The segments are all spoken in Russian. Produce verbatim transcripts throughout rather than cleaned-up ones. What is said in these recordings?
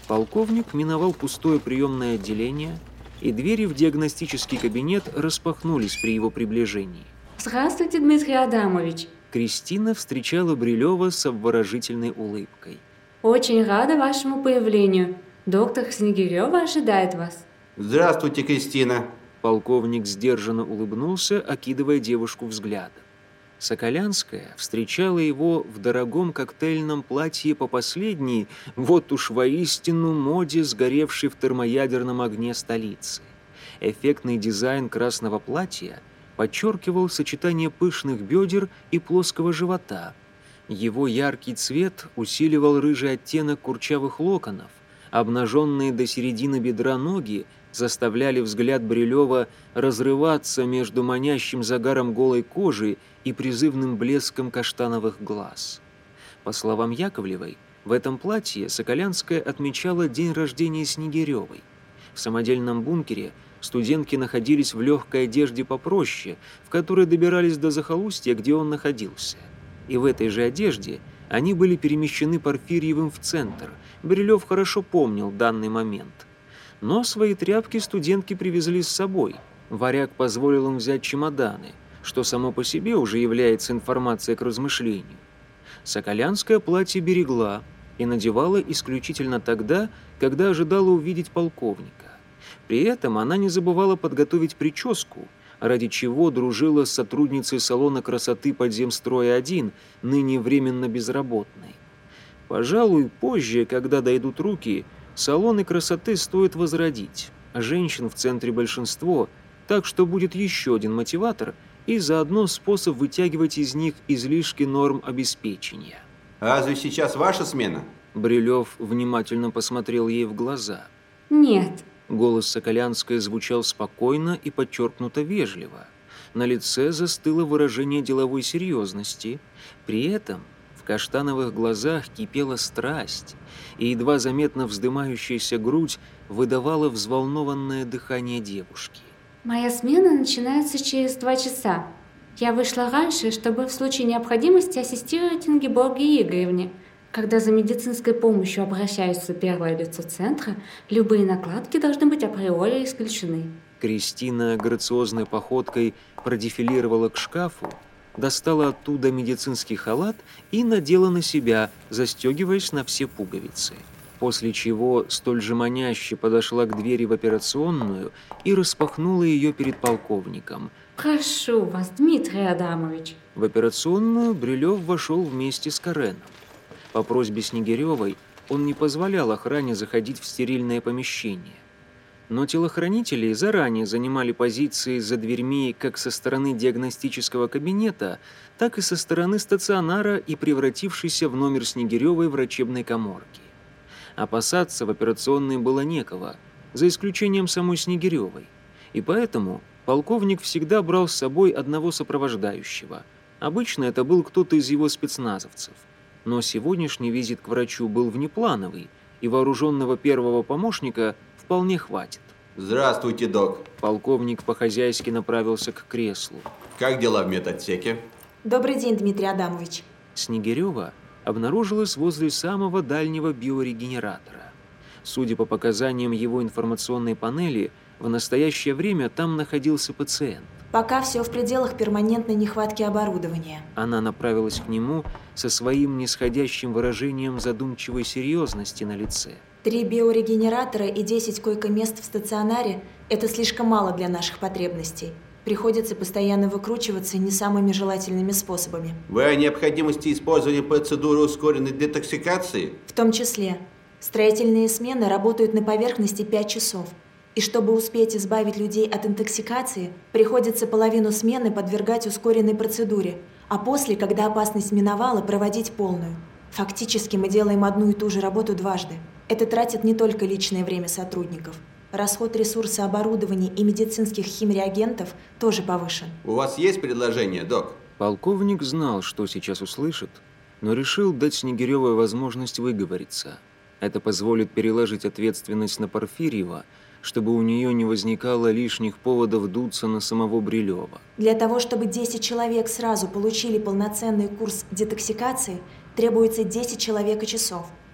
Полковник миновал пустое приемное отделение, и двери в диагностический кабинет распахнулись при его приближении. Здравствуйте, Дмитрий Адамович. Кристина встречала Брилева с обворожительной улыбкой. Очень рада вашему появлению. Доктор Снегирева ожидает вас. Здравствуйте, Кристина. Полковник сдержанно улыбнулся, окидывая девушку взглядом. Соколянская встречала его в дорогом коктейльном платье по последней, вот уж воистину моде, сгоревшей в термоядерном огне столицы. Эффектный дизайн красного платья подчеркивал сочетание пышных бедер и плоского живота. Его яркий цвет усиливал рыжий оттенок курчавых локонов. Обнаженные до середины бедра ноги заставляли взгляд Брилева разрываться между манящим загаром голой кожи и призывным блеском каштановых глаз. По словам Яковлевой, в этом платье Соколянская отмечала день рождения Снегиревой. В самодельном бункере студентки находились в легкой одежде попроще, в которой добирались до захолустья, где он находился. И в этой же одежде они были перемещены Порфирьевым в центр. Брилев хорошо помнил данный момент. Но свои тряпки студентки привезли с собой. Варяг позволил им взять чемоданы, что само по себе уже является информацией к размышлению. Соколянское платье берегла и надевала исключительно тогда, когда ожидала увидеть полковника. При этом она не забывала подготовить прическу, ради чего дружила с сотрудницей салона красоты «Подземстроя-один», ныне временно безработной. Пожалуй, позже, когда дойдут руки, салоны красоты стоит возродить. Женщин в центре большинство, так что будет еще один мотиватор и заодно способ вытягивать из них излишки норм обеспечения. Разве сейчас ваша смена? Брилев внимательно посмотрел ей в глаза. Нет. Голос Соколянской звучал спокойно и подчеркнуто вежливо. На лице застыло выражение деловой серьезности. При этом в каштановых глазах кипела страсть, и едва заметно вздымающаяся грудь выдавала взволнованное дыхание девушки. Моя смена начинается через два часа. Я вышла раньше, чтобы в случае необходимости ассистировать Ингеборге Игоревне. Когда за медицинской помощью обращается первое лицо центра, любые накладки должны быть априори исключены. Кристина грациозной походкой продефилировала к шкафу, достала оттуда медицинский халат и надела на себя, застегиваясь на все пуговицы. После чего столь же маняще подошла к двери в операционную и распахнула ее перед полковником. «Прошу вас, Дмитрий Адамович». В операционную Брилев вошел вместе с Кареном. По просьбе Снегиревой он не позволял охране заходить в стерильное помещение. Но телохранители заранее занимали позиции за дверьми как со стороны диагностического кабинета, так и со стороны стационара и превратившейся в номер Снегиревой врачебной каморки. Опасаться в операционной было некого, за исключением самой Снегиревой. И поэтому полковник всегда брал с собой одного сопровождающего. Обычно это был кто-то из его спецназовцев. Но сегодняшний визит к врачу был внеплановый, и вооруженного первого помощника вполне хватит. Здравствуйте, док. Полковник по-хозяйски направился к креслу. Как дела в медотсеке? Добрый день, Дмитрий Адамович. Снегирева обнаружилась возле самого дальнего биорегенератора. Судя по показаниям его информационной панели, в настоящее время там находился пациент. Пока все в пределах перманентной нехватки оборудования. Она направилась к нему со своим нисходящим выражением задумчивой серьезности на лице. Три биорегенератора и десять койко-мест в стационаре – это слишком мало для наших потребностей. Приходится постоянно выкручиваться не самыми желательными способами. Вы о необходимости использования процедуры ускоренной детоксикации? В том числе. Строительные смены работают на поверхности пять часов. И чтобы успеть избавить людей от интоксикации, приходится половину смены подвергать ускоренной процедуре, а после, когда опасность миновала, проводить полную. Фактически мы делаем одну и ту же работу дважды. Это тратит не только личное время сотрудников. Расход ресурса оборудования и медицинских химреагентов тоже повышен. У вас есть предложение, док? Полковник знал, что сейчас услышит, но решил дать Снегиревой возможность выговориться. Это позволит переложить ответственность на Порфирьева, чтобы у нее не возникало лишних поводов дуться на самого Брилева. Для того, чтобы десять человек сразу получили полноценный курс детоксикации, требуется десять человека-часов.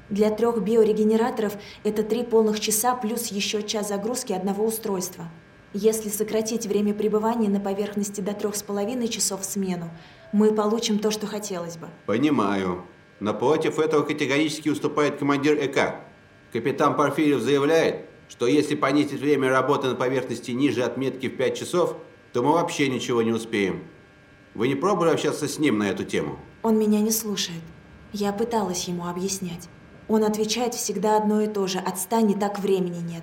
Для трех биорегенераторов это три полных часа плюс еще час загрузки одного устройства. Если сократить время пребывания на поверхности до трех с половиной часов в смену, мы получим то, что хотелось бы. Понимаю. Но против этого категорически уступает командир ЭК. Капитан Порфирьев заявляет, что если понизить время работы на поверхности ниже отметки в пять часов, то мы вообще ничего не успеем. Вы не пробовали общаться с ним на эту тему? Он меня не слушает. Я пыталась ему объяснять. Он отвечает всегда одно и то же: отстань, и так времени нет.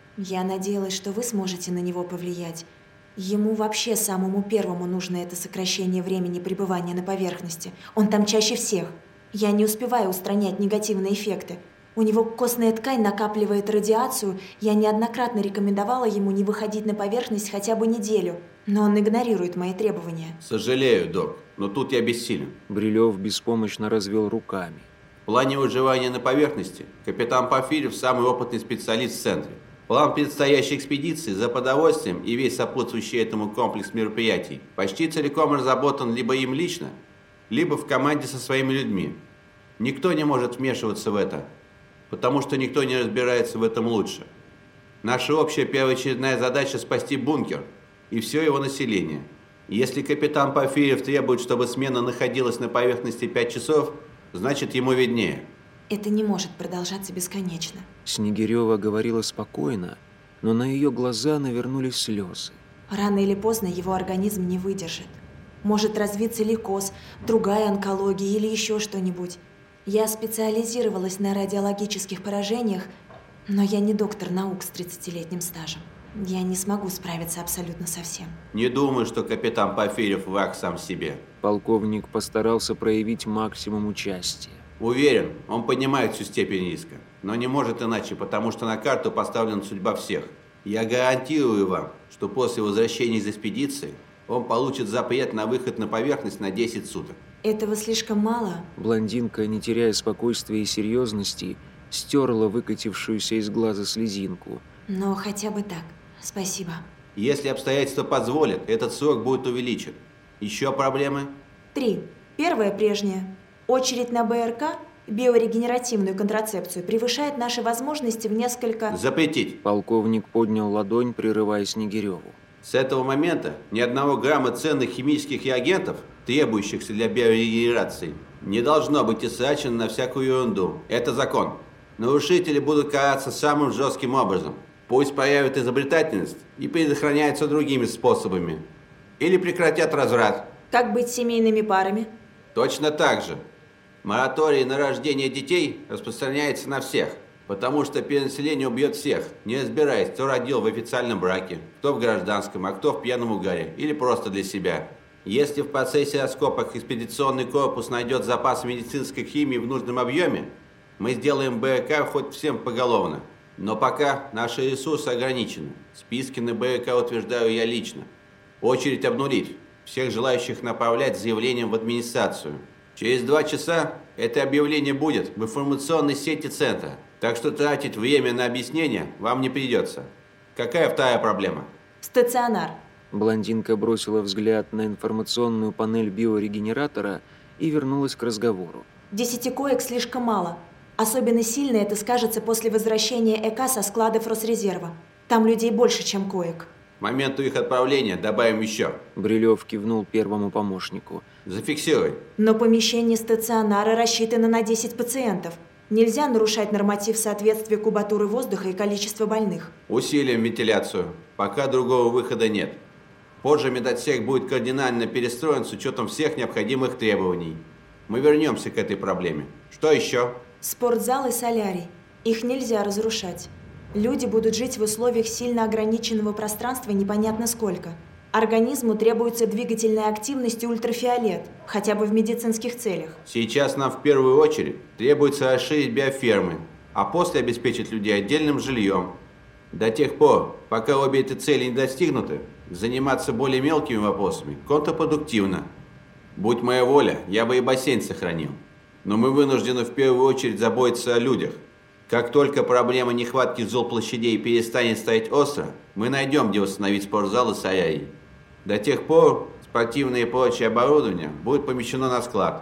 Я надеялась, что вы сможете на него повлиять. Ему вообще самому первому нужно это сокращение времени пребывания на поверхности. Он там чаще всех. Я не успеваю устранять негативные эффекты. У него костная ткань накапливает радиацию. Я неоднократно рекомендовала ему не выходить на поверхность хотя бы неделю. Но он игнорирует мои требования. Сожалею, док, но тут я бессилен. Брилев беспомощно развел руками. В плане выживания на поверхности капитан Порфирьев самый опытный специалист в центре. План предстоящей экспедиции за продовольствием и весь сопутствующий этому комплекс мероприятий почти целиком разработан либо им лично, либо в команде со своими людьми. Никто не может вмешиваться в это, потому что никто не разбирается в этом лучше. Наша общая первоочередная задача – спасти бункер и все его население. Если капитан Порфирьев требует, чтобы смена находилась на поверхности пять часов, значит, ему виднее. Это не может продолжаться бесконечно. Снегирева говорила спокойно, но на ее глаза навернулись слезы. Рано или поздно его организм не выдержит. Может развиться лейкоз, другая онкология или еще что-нибудь. Я специализировалась на радиологических поражениях, но я не доктор наук с тридцатилетним стажем. Я не смогу справиться абсолютно со всем. Не думаю, что капитан Порфирьев враг сам себе. Полковник постарался проявить максимум участия. Уверен, он понимает всю степень риска, но не может иначе, потому что на карту поставлена судьба всех. Я гарантирую вам, что после возвращения из экспедиции он получит запрет на выход на поверхность на десять суток. Этого слишком мало? Блондинка, не теряя спокойствия и серьезности, стерла выкатившуюся из глаза слезинку. Но хотя бы так. Спасибо. Если обстоятельства позволят, этот срок будет увеличен. Еще проблемы? Три. Первая прежняя. Очередь на БРК, биорегенеративную контрацепцию, превышает наши возможности в несколько... Запретить. Полковник поднял ладонь, прерывая Снегиреву. С этого момента ни одного грамма ценных химических реагентов, требующихся для биорегенерации, не должно быть истрачено на всякую ерунду. Это закон. Нарушители будут караться самым жестким образом. Пусть проявят изобретательность и предохраняются другими способами. Или прекратят разврат. Как быть с семейными парами? Точно так же. Мораторий на рождение детей распространяется на всех, потому что перенаселение убьет всех, не разбираясь, кто родил в официальном браке, кто в гражданском, а кто в пьяном угаре, или просто для себя. Если в процессе раскопок экспедиционный корпус найдет запас медицинской химии в нужном объеме, мы сделаем БРК хоть всем поголовно. Но пока наши ресурсы ограничены. Списки на БРК утверждаю я лично. Очередь обнулить. Всех желающих направлять с заявлением в администрацию. Через два часа это объявление будет в информационной сети центра. Так что тратить время на объяснение вам не придется. Какая вторая проблема? Стационар. Блондинка бросила взгляд на информационную панель биорегенератора и вернулась к разговору. Десяти коек слишком мало. Особенно сильно это скажется после возвращения ЭК со складов Росрезерва. Там людей больше, чем коек. К моменту их отправления добавим еще. Брилев кивнул первому помощнику. Зафиксируй. Но помещение стационара рассчитано на десять пациентов. Нельзя нарушать норматив соответствия кубатуры воздуха и количества больных. Усилим вентиляцию. Пока другого выхода нет. Позже медотсек будет кардинально перестроен с учетом всех необходимых требований. Мы вернемся к этой проблеме. Что еще? Спортзал и солярий. Их нельзя разрушать. Люди будут жить в условиях сильно ограниченного пространства непонятно сколько. Организму требуется двигательная активность и ультрафиолет, хотя бы в медицинских целях. Сейчас нам в первую очередь требуется расширить биофермы, а после обеспечить людей отдельным жильем. До тех пор, пока обе эти цели не достигнуты, заниматься более мелкими вопросами контрпродуктивно. Будь моя воля, я бы и бассейн сохранил. Но мы вынуждены в первую очередь заботиться о людях. Как только проблема нехватки жилплощадей перестанет стоять остро, мы найдем, где восстановить спортзал и солярий. До тех пор спортивное и прочее оборудование будет помещено на склад.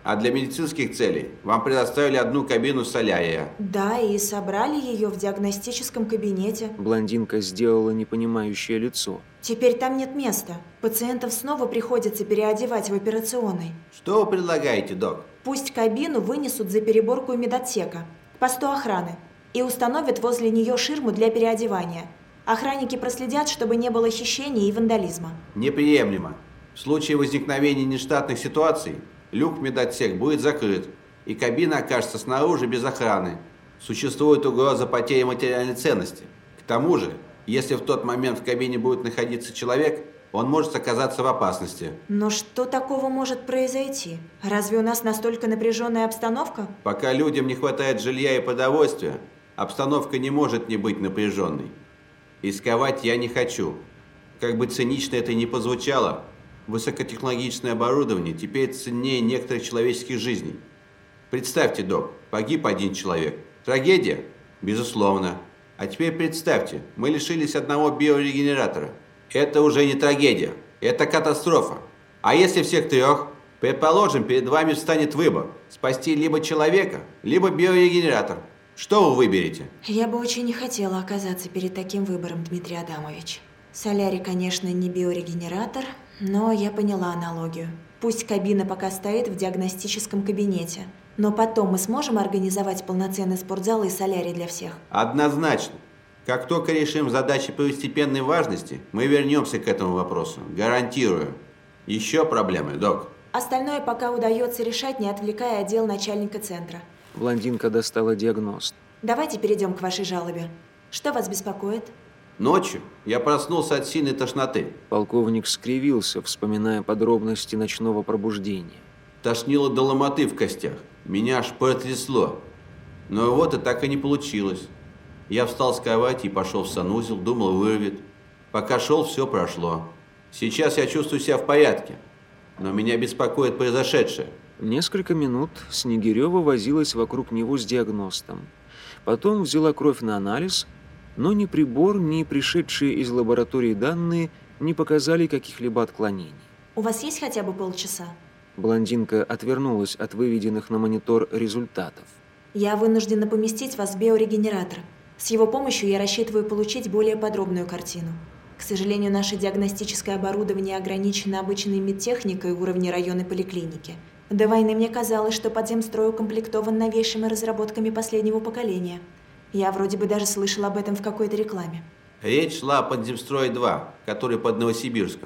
А для медицинских целей вам предоставили одну кабину солярия. Да, и собрали ее в диагностическом кабинете. Блондинка сделала непонимающее лицо. Теперь там нет места. Пациентов снова приходится переодевать в операционной. Что вы предлагаете, док? Пусть кабину вынесут за переборку медотсека, к посту охраны, и установят возле нее ширму для переодевания. Охранники проследят, чтобы не было хищения и вандализма. Неприемлемо. В случае возникновения нештатных ситуаций люк в медотсек будет закрыт, и кабина окажется снаружи без охраны. Существует угроза потери материальной ценности. К тому же, если в тот момент в кабине будет находиться человек, он может оказаться в опасности. Но что такого может произойти? Разве у нас настолько напряженная обстановка? Пока людям не хватает жилья и продовольствия, обстановка не может не быть напряженной. Рисковать я не хочу. Как бы цинично это ни позвучало, высокотехнологичное оборудование теперь ценнее некоторых человеческих жизней. Представьте, док, погиб один человек. Трагедия? Безусловно. А теперь представьте, мы лишились одного биорегенератора. Это уже не трагедия, это катастрофа. А если всех трех? Предположим, перед вами встанет выбор – спасти либо человека, либо биорегенератор. Что вы выберете? Я бы очень не хотела оказаться перед таким выбором, Дмитрий Адамович. Солярий, конечно, не биорегенератор, но я поняла аналогию. Пусть кабина пока стоит в диагностическом кабинете, но потом мы сможем организовать полноценный спортзал и солярий для всех. Однозначно. Как только решим задачи первостепенной важности, мы вернемся к этому вопросу. Гарантирую. Еще проблемы, док? Остальное пока удается решать, не отвлекая отдел начальника центра. Блондинка достала диагност. Давайте перейдем к вашей жалобе. Что вас беспокоит? Ночью я проснулся от сильной тошноты. Полковник скривился, вспоминая подробности ночного пробуждения. Тошнило до ломоты в костях. Меня аж потрясло. Но вот и так и не получилось. Я встал с кровати и пошел в санузел, думал, вырвет. Пока шел, все прошло. Сейчас я чувствую себя в порядке. Но меня беспокоит произошедшее. Несколько минут Снегирева возилась вокруг него с диагностом. Потом взяла кровь на анализ, но ни прибор, ни пришедшие из лаборатории данные не показали каких-либо отклонений. У вас есть хотя бы полчаса? Блондинка отвернулась от выведенных на монитор результатов. Я вынуждена поместить вас в биорегенератор. С его помощью я рассчитываю получить более подробную картину. К сожалению, наше диагностическое оборудование ограничено обычной медтехникой уровня районной поликлиники. До войны мне казалось, что подземстрой укомплектован новейшими разработками последнего поколения. Я вроде бы даже слышала об этом в какой-то рекламе. Речь шла о Подземстрое два, который под Новосибирском.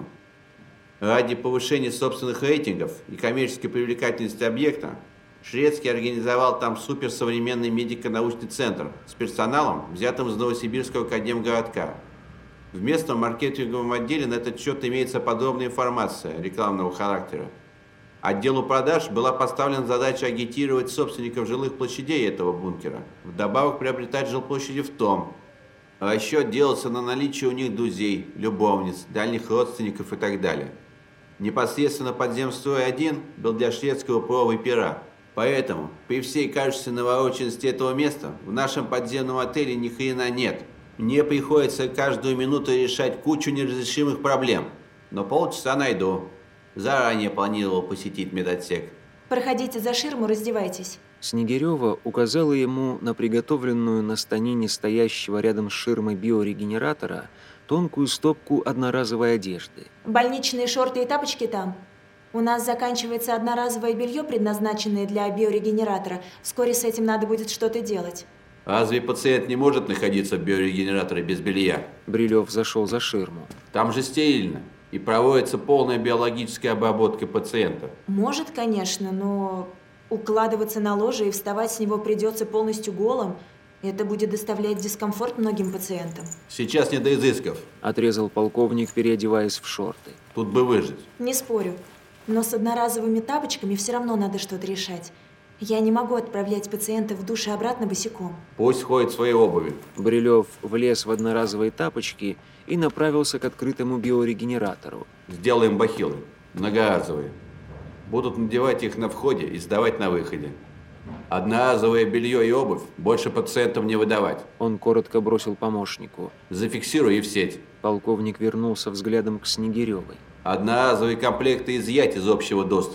Ради повышения собственных рейтингов и коммерческой привлекательности объекта Шведский организовал там суперсовременный медико-научный центр с персоналом, взятым из Новосибирского академгородка. В местном маркетинговом отделе на этот счет имеется подробная информация рекламного характера. Отделу продаж была поставлена задача агитировать собственников жилых площадей этого бункера, вдобавок приобретать жилплощади в том. Расчет делался на наличие у них друзей, любовниц, дальних родственников и так далее. Непосредственно Подземстрой один был для шведского провы пера. Поэтому, при всей кажущейся навороченности этого места, в нашем подземном отеле ни хрена нет. Мне приходится каждую минуту решать кучу неразрешимых проблем. Но полчаса найду. Заранее планировал посетить медотсек. Проходите за ширму, раздевайтесь. Снегирева указала ему на приготовленную на станине стоящего рядом с ширмой биорегенератора тонкую стопку одноразовой одежды. Больничные шорты и тапочки там. У нас заканчивается одноразовое белье, предназначенное для биорегенератора. Вскоре с этим надо будет что-то делать. Разве пациент не может находиться в биорегенераторе без белья? Брилев зашел за ширму. Там же стерильно. И проводится полная биологическая обработка пациента. Может, конечно, но укладываться на ложе и вставать с него придется полностью голым. Это будет доставлять дискомфорт многим пациентам. Сейчас не до изысков. Отрезал полковник, переодеваясь в шорты. Тут бы выжить. Не спорю. Но с одноразовыми тапочками все равно надо что-то решать. Я не могу отправлять пациентов в душ и обратно босиком. Пусть ходит в своей обуви. Брилев влез в одноразовые тапочки и направился к открытому биорегенератору. Сделаем бахилы. Многоразовые. Будут надевать их на входе и сдавать на выходе. Одноразовое белье и обувь больше пациентам не выдавать. Он коротко бросил помощнику. Зафиксируй и в сеть. Полковник вернулся взглядом к Снегиревой. Одноразовые комплекты изъять из общего доступа.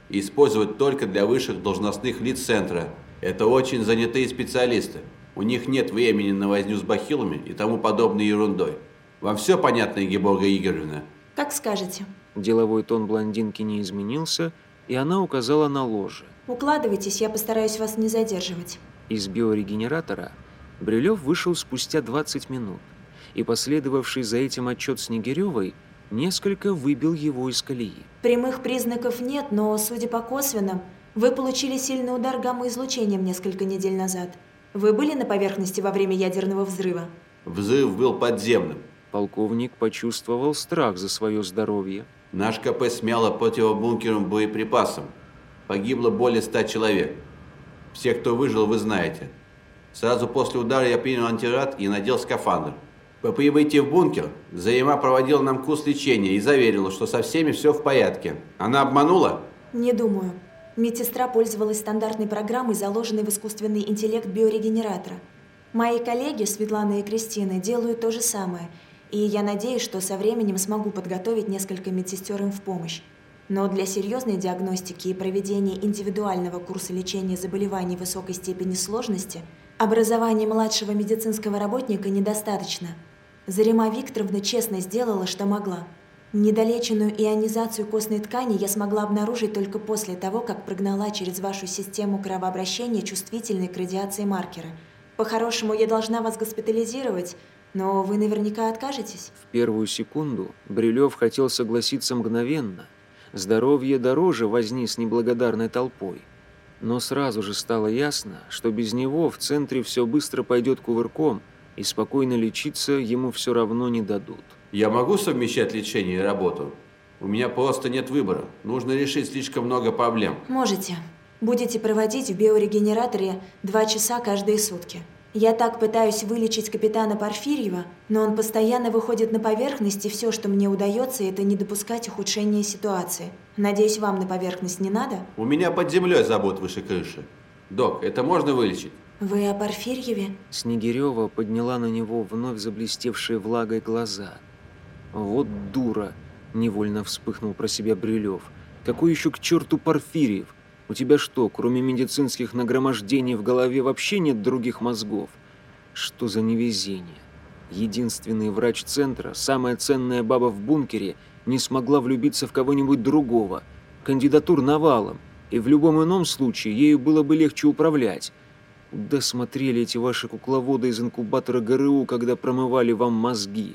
и использовать только для высших должностных лиц центра. Это очень занятые специалисты. У них нет времени на возню с бахилами и тому подобной ерундой. Вам все понятно, Геборга Игоревна? Как скажете. Деловой тон блондинки не изменился, и она указала на ложе. Укладывайтесь, я постараюсь вас не задерживать. Из биорегенератора Брилев вышел спустя двадцать минут, и последовавший за этим отчет Снегиревой несколько выбил его из колеи. Прямых признаков нет, но, судя по косвенным, вы получили сильный удар гамма-излучением несколько недель назад. Вы были на поверхности во время ядерного взрыва? Взрыв был подземным. Полковник почувствовал страх за свое здоровье. Наш КП смяло противобункерным боеприпасом. Погибло более ста человек. Все, кто выжил, вы знаете. Сразу после удара я принял антирад и надел скафандр. По прибытии в бункер Зарима проводила нам курс лечения и заверила, что со всеми все в порядке. Она обманула? Не думаю. Медсестра пользовалась стандартной программой, заложенной в искусственный интеллект биорегенератора. Мои коллеги, Светлана и Кристина, делают то же самое, и я надеюсь, что со временем смогу подготовить несколько медсестер им в помощь. Но для серьезной диагностики и проведения индивидуального курса лечения заболеваний высокой степени сложности образования младшего медицинского работника недостаточно. Зарима Викторовна честно сделала, что могла. Недолеченную ионизацию костной ткани я смогла обнаружить только после того, как прогнала через вашу систему кровообращения чувствительные к радиации маркеры. По-хорошему, я должна вас госпитализировать, но вы наверняка откажетесь. В первую секунду Брилев хотел согласиться мгновенно. Здоровье дороже возни с неблагодарной толпой. Но сразу же стало ясно, что без него в центре все быстро пойдет кувырком, и спокойно лечиться ему все равно не дадут. Я могу совмещать лечение и работу? У меня просто нет выбора. Нужно решить слишком много проблем. Можете. Будете проводить в биорегенераторе два часа каждые сутки. Я так пытаюсь вылечить капитана Порфирьева, но он постоянно выходит на поверхность, и все, что мне удается, это не допускать ухудшения ситуации. Надеюсь, вам на поверхность не надо? У меня под землей забот выше крыши. Док, это можно вылечить? Вы о Порфирьеве? Снегирева подняла на него вновь заблестевшие влагой глаза. «Вот дура!» – невольно вспыхнул про себя Брилев. «Какой еще к черту Порфирьев? У тебя что, кроме медицинских нагромождений в голове вообще нет других мозгов? Что за невезение? Единственный врач центра, самая ценная баба в бункере, не смогла влюбиться в кого-нибудь другого. Кандидатур навалом, и в любом ином случае ею было бы легче управлять. Куда смотрели эти ваши кукловоды из инкубатора ГРУ, когда промывали вам мозги?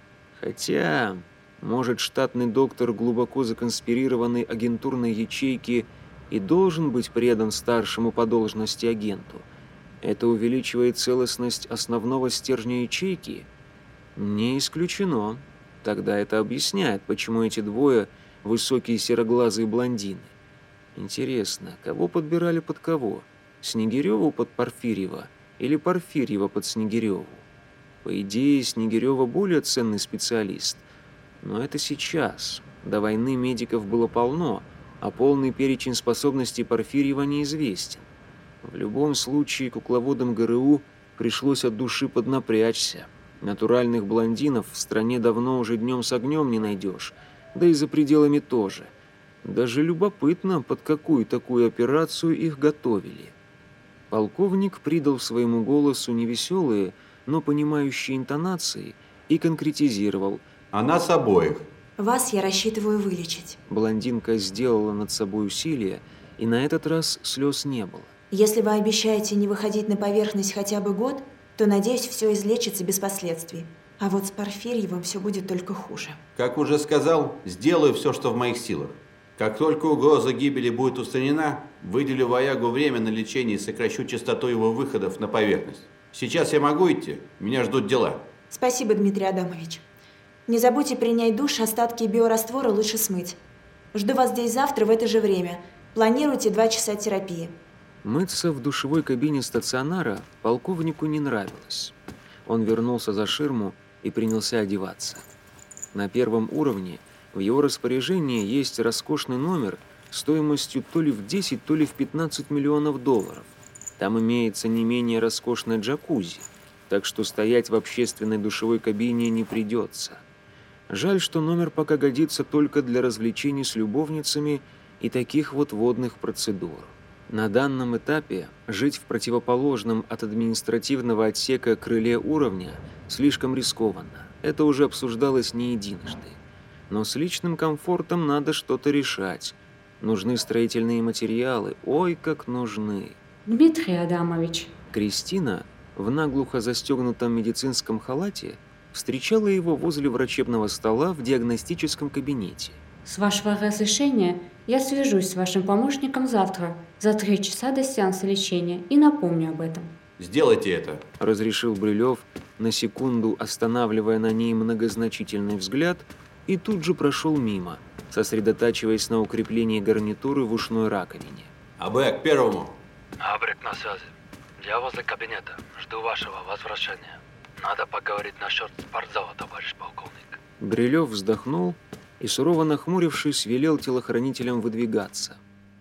Хотя, может, штатный доктор глубоко законспирированной агентурной ячейки и должен быть предан старшему по должности агенту. Это увеличивает целостность основного стержня ячейки? Не исключено. Тогда это объясняет, почему эти двое – высокие сероглазые блондины. Интересно, кого подбирали под кого? Снегиреву под Порфирьева или Порфирьева под Снегиреву? По идее, Снегирева более ценный специалист. Но это сейчас. До войны медиков было полно, а полный перечень способностей Порфирьева неизвестен. В любом случае, кукловодам ГРУ пришлось от души поднапрячься. Натуральных блондинов в стране давно уже днем с огнем не найдешь, да и за пределами тоже. Даже любопытно, под какую такую операцию их готовили. Полковник придал своему голосу невеселые, но понимающие интонации и конкретизировал. «А нас обоих». Вас я рассчитываю вылечить. Блондинка сделала над собой усилие, и на этот раз слез не было. Если вы обещаете не выходить на поверхность хотя бы год, то, надеюсь, все излечится без последствий. А вот с Порфирьевым все будет только хуже. Как уже сказал, сделаю все, что в моих силах. Как только угроза гибели будет устранена, выделю воягу время на лечение и сокращу частоту его выходов на поверхность. Сейчас я могу идти? Меня ждут дела. Спасибо, Дмитрий Адамович. Не забудьте принять душ, остатки биораствора лучше смыть. Жду вас здесь завтра в это же время. Планируйте два часа терапии. Мыться в душевой кабине стационара полковнику не нравилось. Он вернулся за ширму и принялся одеваться. На первом уровне в его распоряжении есть роскошный номер стоимостью то ли в десять, то ли в пятнадцать миллионов долларов. Там имеется не менее роскошная джакузи, так что стоять в общественной душевой кабине не придется. Жаль, что номер пока годится только для развлечений с любовницами и таких вот водных процедур. На данном этапе жить в противоположном от административного отсека крыле уровня слишком рискованно. Это уже обсуждалось не единожды. Но с личным комфортом надо что-то решать. Нужны строительные материалы. Ой, как нужны. Дмитрий Адамович. Кристина в наглухо застегнутом медицинском халате встречала его возле врачебного стола в диагностическом кабинете. С вашего разрешения я свяжусь с вашим помощником завтра за три часа до сеанса лечения и напомню об этом. Сделайте это, разрешил Брилев, на секунду останавливая на ней многозначительный взгляд, и тут же прошел мимо, сосредотачиваясь на укреплении гарнитуры в ушной раковине. АБ, к первому. Абрик на связи. Я возле кабинета. Жду вашего возвращения. Надо поговорить насчет спортзала, товарищ полковник. Брилев вздохнул и, сурово нахмурившись, велел телохранителям выдвигаться.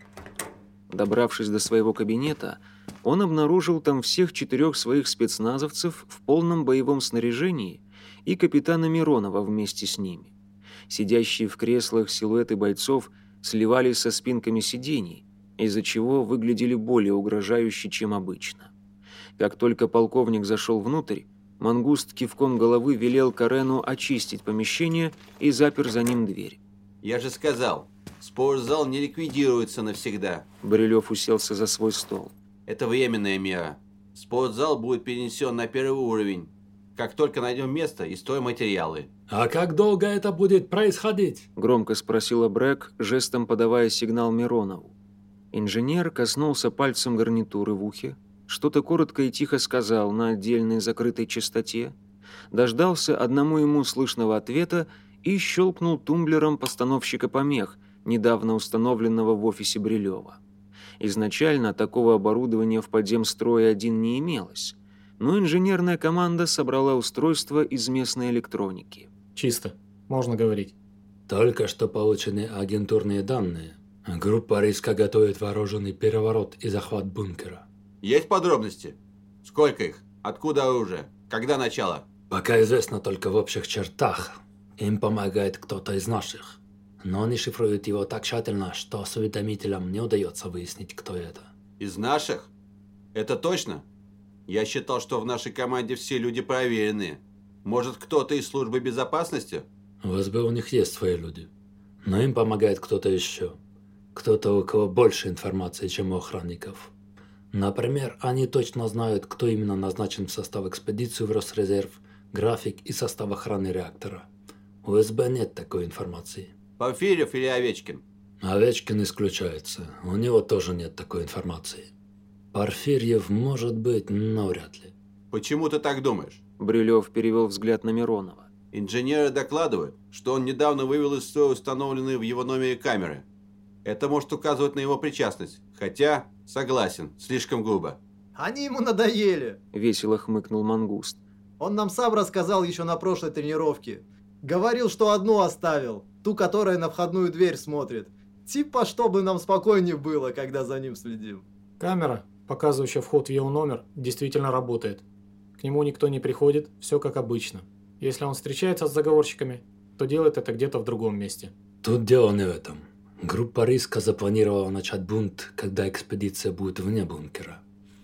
Добравшись до своего кабинета, он обнаружил там всех четырех своих спецназовцев в полном боевом снаряжении и капитана Миронова вместе с ними. Сидящие в креслах силуэты бойцов сливались со спинками сидений, из-за чего выглядели более угрожающе, чем обычно. Как только полковник зашел внутрь, Мангуст кивком головы велел Карену очистить помещение и запер за ним дверь. Я же сказал, спортзал не ликвидируется навсегда. Брилев уселся за свой стол. Это временная мера. Спортзал будет перенесен на первый уровень, как только найдем место и стройматериалы. А как долго это будет происходить? Громко спросила Брэк, жестом подавая сигнал Миронову. Инженер коснулся пальцем гарнитуры в ухе, что-то коротко и тихо сказал на отдельной закрытой частоте, дождался одному ему слышного ответа и щелкнул тумблером постановщика помех, недавно установленного в офисе Брилева. Изначально такого оборудования в подземстрое один не имелось, но инженерная команда собрала устройство из местной электроники. Чисто. Можно говорить. Только что получены агентурные данные. Группа риска готовит вооруженный переворот и захват бункера. Есть подробности? Сколько их? Откуда оружие? Когда начало? Пока известно только в общих чертах. Им помогает кто-то из наших. Но они шифруют его так тщательно, что осведомителям не удается выяснить, кто это. Из наших? Это точно? Я считал, что в нашей команде все люди проверенные. Может, кто-то из службы безопасности? В СБ у них есть свои люди. Но им помогает кто-то еще. Кто-то, у кого больше информации, чем у охранников. Например, они точно знают, кто именно назначен в состав экспедиции в Росрезерв, график и состав охраны реактора. У СБ нет такой информации. Порфирьев или Овечкин? Овечкин исключается. У него тоже нет такой информации. Порфирьев может быть, но вряд ли. Почему ты так думаешь? Брилев перевел взгляд на Миронова. Инженеры докладывают, что он недавно вывел из строя установленные в его номере камеры. Это может указывать на его причастность. Хотя, согласен, слишком грубо. Они ему надоели. Весело хмыкнул Мангуст. Он нам сам рассказал еще на прошлой тренировке. Говорил, что одну оставил. Ту, которая на входную дверь смотрит. Типа, чтобы нам спокойнее было, когда за ним следим. Камера, показывающая вход в его номер, действительно работает. К нему никто не приходит, все как обычно. Если он встречается с заговорщиками, то делает это где-то в другом месте. Тут дело не в этом. Группа риска запланировала начать бунт, когда экспедиция будет вне бункера.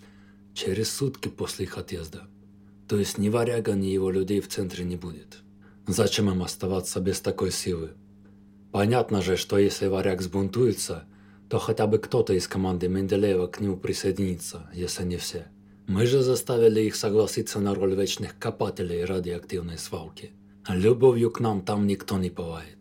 Через сутки после их отъезда. То есть ни Варяга, ни его людей в центре не будет. Зачем им оставаться без такой силы? Понятно же, что если Варяг сбунтуется, то хотя бы кто-то из команды Менделеева к нему присоединится, если не все. Мы же заставили их согласиться на роль вечных копателей радиоактивной свалки. Любовью к нам там никто не пылает.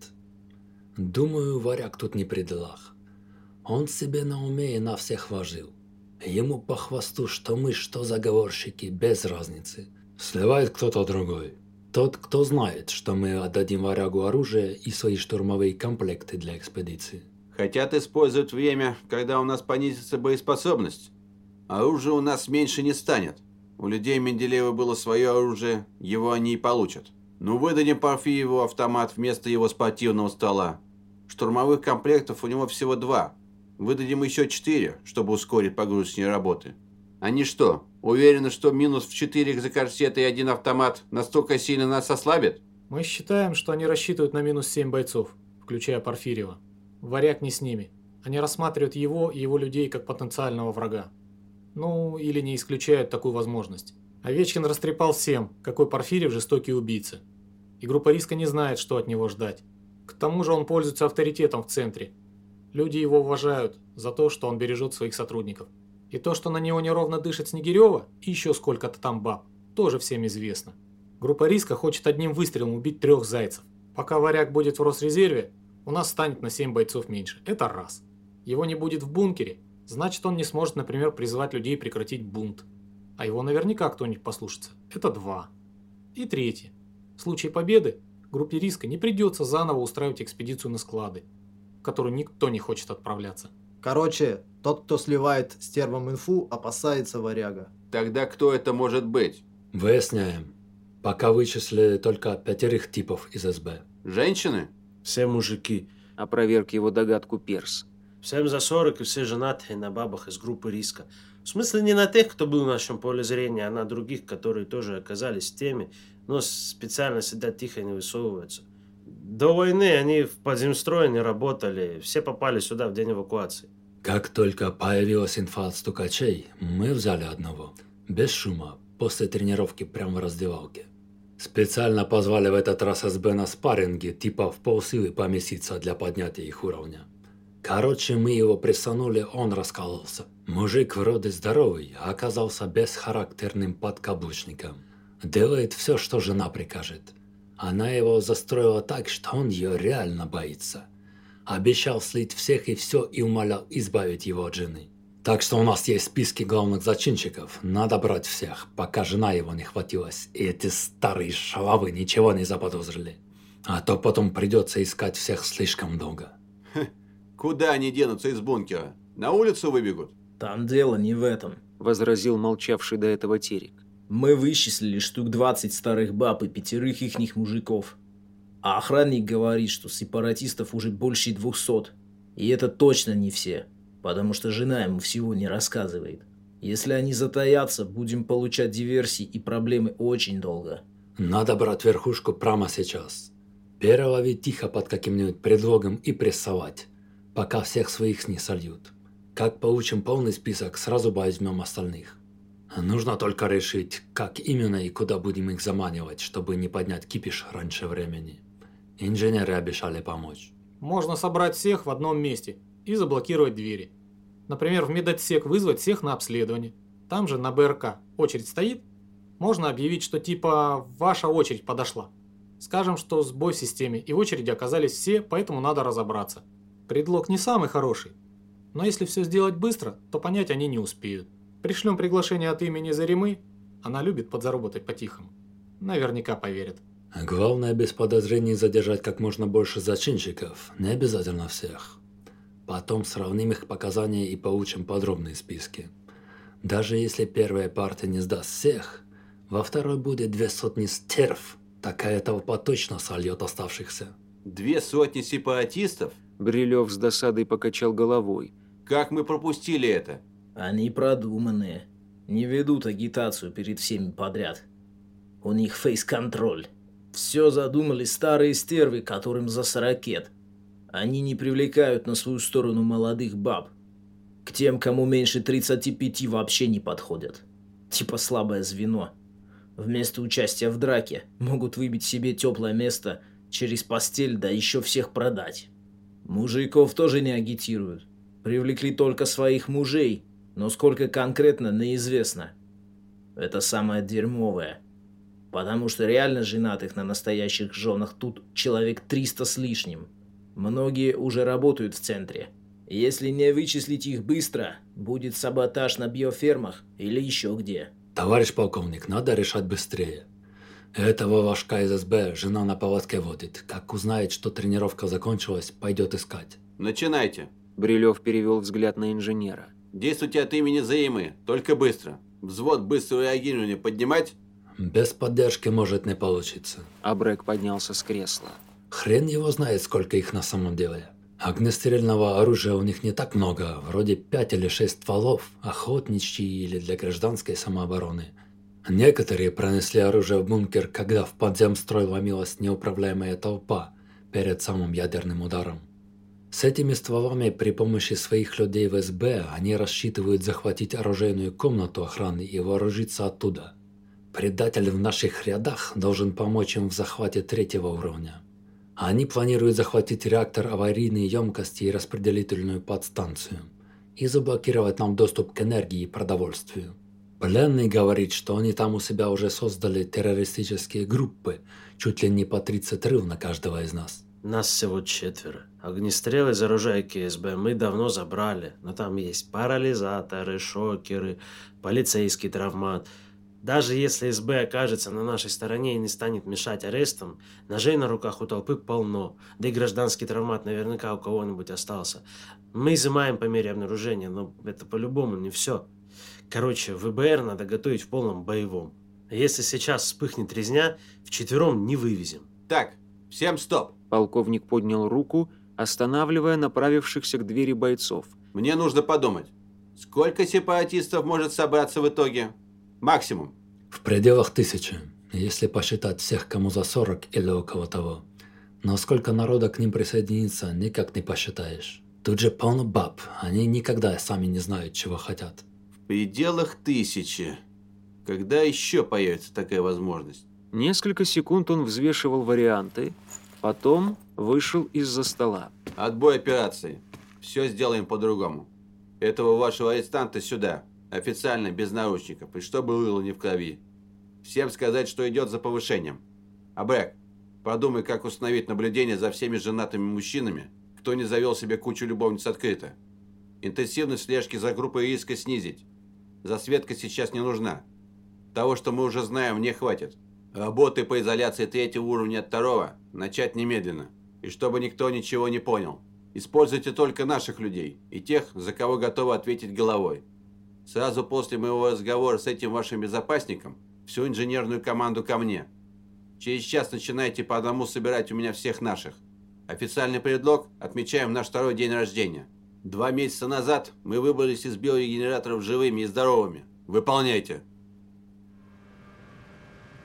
Думаю, Варяг тут не при делах. Он себе на уме и на всех вложил. Ему по хвосту, что мы, что заговорщики, без разницы. Сливает кто-то другой. Тот, кто знает, что мы отдадим Варягу оружие и свои штурмовые комплекты для экспедиции. Хотят использовать время, когда у нас понизится боеспособность. Оружия у нас меньше не станет. У людей Менделеева было свое оружие, его они и получат. Ну, выдадим Порфирьеву автомат вместо его спортивного стола. Штурмовых комплектов у него всего два. Выдадим еще четыре, чтобы ускорить погрузочные работы. Они что, уверены, что минус в четыре экзокорсета и один автомат настолько сильно нас ослабит? Мы считаем, что они рассчитывают на минус семь бойцов, включая Порфирьева. Варяг не с ними. Они рассматривают его и его людей как потенциального врага. Ну, или не исключают такую возможность. Овечкин растрепал всем, какой Порфирьев жестокий убийца. И группа риска не знает, что от него ждать. К тому же он пользуется авторитетом в центре. Люди его уважают за то, что он бережет своих сотрудников. И то, что на него неровно дышит Снегирева и еще сколько-то там баб, тоже всем известно. Группа риска хочет одним выстрелом убить трех зайцев. Пока Варяг будет в Росрезерве, у нас станет на семь бойцов меньше. Это раз. Его не будет в бункере, значит, он не сможет, например, призвать людей прекратить бунт. А его наверняка кто-нибудь послушается. Это два. И третье. В случае победы группе риска не придется заново устраивать экспедицию на склады, в которую никто не хочет отправляться. Короче, тот, кто сливает стервам инфу, опасается Варяга. Тогда кто это может быть? Выясняем. Пока вычислили только пятерых типов из эс бэ. Женщины? Все мужики. Опроверг его догадку Перс. Всем за сорок и все женатые на бабах из группы риска. В смысле не на тех, кто был в нашем поле зрения, а на других, которые тоже оказались теми, но специально сидят тихо и не высовываются. До войны они в подземстрое не работали, все попали сюда в день эвакуации. Как только появилась инфа от стукачей, мы взяли одного. Без шума, после тренировки прямо в раздевалке. Специально позвали в этот раз эс бэ на спарринги, типа в полсилы поместиться для поднятия их уровня. Короче, мы его присанули, он раскололся. Мужик вроде здоровый, а оказался бесхарактерным подкаблучником. Делает все, что жена прикажет. Она его застроила так, что он ее реально боится. Обещал слить всех и все и умолял избавить его от жены. Так что у нас есть списки главных зачинщиков. Надо брать всех, пока жена его не хватилась. И эти старые шалавы ничего не заподозрили. А то потом придется искать всех слишком долго. Куда они денутся из бункера? На улицу выбегут? Там дело не в этом, Возразил молчавший до этого Терек. Мы вычислили штук двадцать старых баб и пятерых ихних мужиков. А охранник говорит, что сепаратистов уже больше двухсот. И это точно не все, потому что жена ему всего не рассказывает. Если они затаятся, будем получать диверсии и проблемы очень долго. Надо брать верхушку прямо сейчас. Переловить тихо под каким-нибудь предлогом и прессовать, пока всех своих не сольют. Как получим полный список, сразу возьмем остальных. Нужно только решить, как именно и куда будем их заманивать, чтобы не поднять кипиш раньше времени. Инженеры обещали помочь. Можно собрать всех в одном месте и заблокировать двери. Например, в медотсек вызвать всех на обследование. Там же на бэ эр ка очередь стоит. Можно объявить, что типа ваша очередь подошла. Скажем, что сбой в системе и в очереди оказались все, поэтому надо разобраться. Предлог не самый хороший. Но если все сделать быстро, то понять они не успеют. Пришлем приглашение от имени Заремы. Она любит подзаработать по-тихому. Наверняка поверит. Главное без подозрений задержать как можно больше зачинщиков, не обязательно всех. Потом сравним их показания и получим подробные списки. Даже если первая партия не сдаст всех, во второй будет две сотни стерв. Такая толпа точно сольет оставшихся. Две сотни сепаратистов? Брилев с досадой покачал головой. Как мы пропустили это? Они продуманные. Не ведут агитацию перед всеми подряд. У них фейс-контроль. Все задумали старые стервы, которым за сорокет. Они не привлекают на свою сторону молодых баб. К тем, кому меньше тридцати пяти, вообще не подходят. Типа слабое звено. Вместо участия в драке могут выбить себе теплое место через постель, да еще всех продать. Мужиков тоже не агитируют. Привлекли только своих мужей, но сколько конкретно, неизвестно. Это самое дерьмовое. Потому что реально женатых на настоящих женах тут человек триста с лишним. Многие уже работают в центре. Если не вычислить их быстро, будет саботаж на биофермах или еще где. Товарищ полковник, надо решать быстрее. Этого Вашка из эс бэ жена на поводке водит. Как узнает, что тренировка закончилась, пойдет искать. Начинайте. Брилев перевел взгляд на инженера. Действуйте от имени Заимы, только быстро. Взвод быстрого реагирования поднимать? Без поддержки может не получиться. Абрек поднялся с кресла. Хрен его знает, сколько их на самом деле. Огнестрельного оружия у них не так много, вроде пять или шесть стволов, охотничьи или для гражданской самообороны. Некоторые пронесли оружие в бункер, когда в подземстрой ломилась неуправляемая толпа перед самым ядерным ударом. С этими стволами при помощи своих людей в эс бэ они рассчитывают захватить оружейную комнату охраны и вооружиться оттуда. Предатель в наших рядах должен помочь им в захвате третьего уровня. Они планируют захватить реактор аварийной емкости и распределительную подстанцию и заблокировать нам доступ к энергии и продовольствию. Пленный говорит, что они там у себя уже создали террористические группы, чуть ли не по тридцать рыл на каждого из нас. Нас всего четверо. Огнестрелы из оружейки эс бэ мы давно забрали, но там есть парализаторы, шокеры, полицейский травмат. Даже если эс бэ окажется на нашей стороне и не станет мешать арестам, ножей на руках у толпы полно, да и гражданский травмат наверняка у кого-нибудь остался. Мы изымаем по мере обнаружения, но это по-любому не все. Короче, вэ бэ эр надо готовить в полном боевом. А если сейчас вспыхнет резня, вчетвером не вывезем. Так, всем стоп. Полковник поднял руку, останавливая направившихся к двери бойцов. Мне нужно подумать, сколько сепаратистов может собраться в итоге? Максимум. В пределах тысячи, если посчитать всех, кому за сорок или около того. Но сколько народа к ним присоединится, никак не посчитаешь. Тут же полно баб, они никогда сами не знают, чего хотят. В пределах тысячи. Когда еще появится такая возможность? Несколько секунд он взвешивал варианты, потом вышел из-за стола. Отбой операции. Все сделаем по-другому. Этого вашего арестанта сюда. Официально, без наручников. И чтобы было не в крови. Всем сказать, что идет за повышением. Абрек, подумай, как установить наблюдение за всеми женатыми мужчинами, кто не завел себе кучу любовниц открыто. Интенсивность слежки за группой риска снизить. Засветка сейчас не нужна. Того, что мы уже знаем, не хватит. Работы по изоляции третьего уровня от второго начать немедленно. И чтобы никто ничего не понял. Используйте только наших людей и тех, за кого готовы ответить головой. Сразу после моего разговора с этим вашим безопасником всю инженерную команду ко мне. Через час начинайте по одному собирать у меня всех наших. Официальный предлог – отмечаем наш второй день рождения. Два месяца назад мы выбрались из биорегенераторов живыми и здоровыми. Выполняйте.